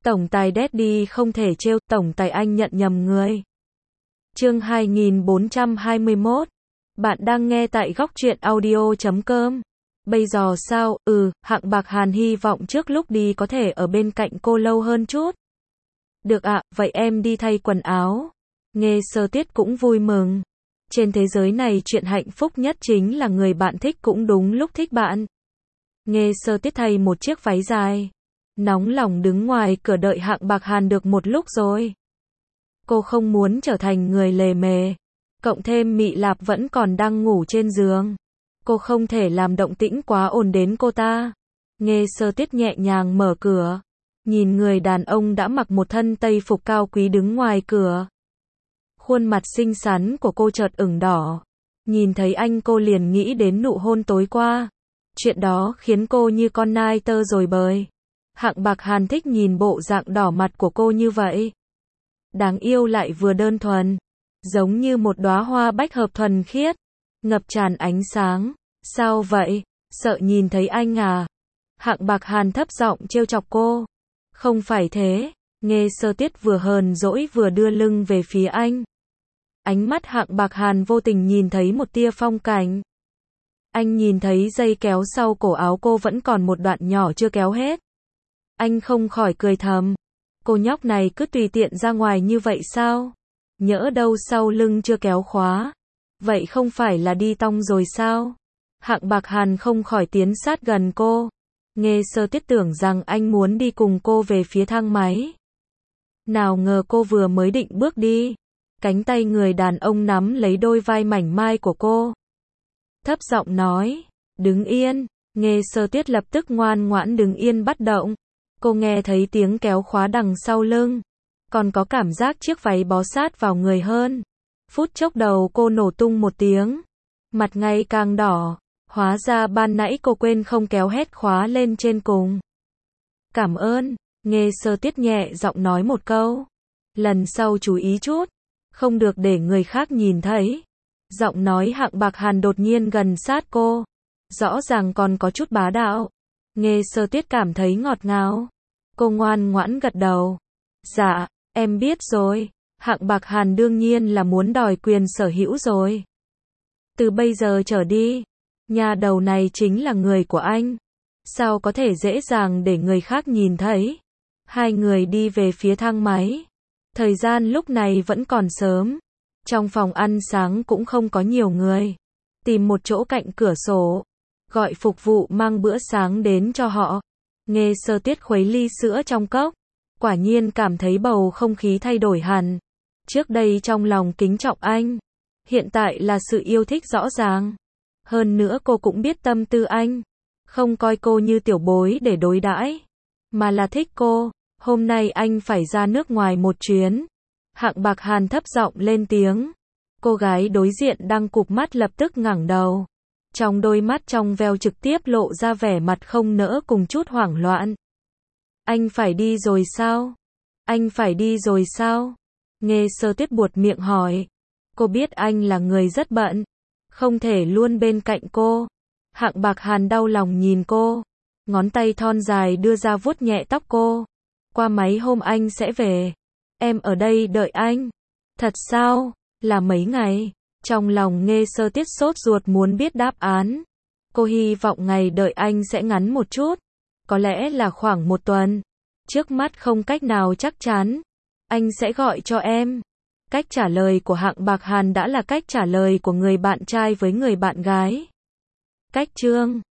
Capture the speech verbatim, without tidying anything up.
Tổng tài Daddy không thể trêu, tổng tài anh nhận nhầm người. Chương hai nghìn bốn trăm hai mươi mốt. Bạn đang nghe tại góc truyện audio chấm com. Bây giờ sao? Ừ, Hạng Bạc Hàn hy vọng trước lúc đi có thể ở bên cạnh cô lâu hơn chút. Được ạ, vậy em đi thay quần áo. Nghe Sơ Tiết cũng vui mừng. Trên thế giới này chuyện hạnh phúc nhất chính là người bạn thích cũng đúng lúc thích bạn. Nghe Sơ Tiết thay một chiếc váy dài. Nóng lòng đứng ngoài cửa đợi Hạng Bạc Hàn được một lúc rồi. Cô không muốn trở thành người lề mề. Cộng thêm Mị Lạp vẫn còn đang ngủ trên giường. Cô không thể làm động tĩnh quá ồn đến cô ta. Nghe Sơ Tiết nhẹ nhàng mở cửa. Nhìn người đàn ông đã mặc một thân tây phục cao quý đứng ngoài cửa. Khuôn mặt xinh xắn của cô chợt ửng đỏ. Nhìn thấy anh cô liền nghĩ đến nụ hôn tối qua. Chuyện đó khiến cô như con nai tơ rồi bời. Hạng Bạc Hàn thích nhìn bộ dạng đỏ mặt của cô như vậy. Đáng yêu lại vừa đơn thuần. Giống như một đóa hoa bách hợp thuần khiết. Ngập tràn ánh sáng. Sao vậy? Sợ nhìn thấy anh à? Hạng Bạc Hàn thấp giọng trêu chọc cô. Không phải thế. Nghe Sơ Tiết vừa hờn dỗi vừa đưa lưng về phía anh. Ánh mắt Hạng Bạc Hàn vô tình nhìn thấy một tia phong cảnh. Anh nhìn thấy dây kéo sau cổ áo cô vẫn còn một đoạn nhỏ chưa kéo hết. Anh không khỏi cười thầm. Cô nhóc này cứ tùy tiện ra ngoài như vậy sao? Nhỡ đâu sau lưng chưa kéo khóa. Vậy không phải là đi tong rồi sao? Hạng Bạc Hàn không khỏi tiến sát gần cô. Nghe Sơ Tiết tưởng rằng anh muốn đi cùng cô về phía thang máy. Nào ngờ cô vừa mới định bước đi. Cánh tay người đàn ông nắm lấy đôi vai mảnh mai của cô. Thấp giọng nói, đứng yên. Nghe Sơ Tiết lập tức ngoan ngoãn đứng yên bắt động. Cô nghe thấy tiếng kéo khóa đằng sau lưng. Còn có cảm giác chiếc váy bó sát vào người hơn. Phút chốc đầu cô nổ tung một tiếng. Mặt ngày càng đỏ. Hóa ra ban nãy cô quên không kéo hết khóa lên trên cùng. Cảm ơn. Nghe Sơ Tiết nhẹ giọng nói một câu. Lần sau chú ý chút. Không được để người khác nhìn thấy. Giọng nói Hạng Bạc Hàn đột nhiên gần sát cô. Rõ ràng còn có chút bá đạo. Nghe Sơ Tiết cảm thấy ngọt ngào. Cô ngoan ngoãn gật đầu. Dạ, em biết rồi. Hạng Bạc Hàn đương nhiên là muốn đòi quyền sở hữu rồi. Từ bây giờ trở đi, nhà đầu này chính là người của anh. Sao có thể dễ dàng để người khác nhìn thấy. Hai người đi về phía thang máy. Thời gian lúc này vẫn còn sớm. Trong phòng ăn sáng cũng không có nhiều người. Tìm một chỗ cạnh cửa sổ. Gọi phục vụ mang bữa sáng đến cho họ. Nghe Sơ Tiết khuấy ly sữa trong cốc. Quả nhiên cảm thấy bầu không khí thay đổi hẳn. Trước đây trong lòng kính trọng anh. Hiện tại là sự yêu thích rõ ràng. Hơn nữa cô cũng biết tâm tư anh. Không coi cô như tiểu bối để đối đãi. Mà là thích cô. Hôm nay anh phải ra nước ngoài một chuyến. Hạng Bạc Hàn thấp giọng lên tiếng. Cô gái đối diện đang cụp mắt lập tức ngẩng đầu. Trong đôi mắt trong veo trực tiếp lộ ra vẻ mặt không nỡ cùng chút hoảng loạn. Anh phải đi rồi sao? Anh phải đi rồi sao? Nghe Sơ Tiết buột miệng hỏi. Cô biết anh là người rất bận. Không thể luôn bên cạnh cô. Hạng Bạc Hàn đau lòng nhìn cô. Ngón tay thon dài đưa ra vuốt nhẹ tóc cô. Qua mấy hôm anh sẽ về. Em ở đây đợi anh. Thật sao? Là mấy ngày? Trong lòng Nghe Sơ Tiết sốt ruột muốn biết đáp án. Cô hy vọng ngày đợi anh sẽ ngắn một chút. Có lẽ là khoảng một tuần. Trước mắt không cách nào chắc chắn. Anh sẽ gọi cho em. Cách trả lời của Hạng Bạc Hàn đã là cách trả lời của người bạn trai với người bạn gái. Cách chương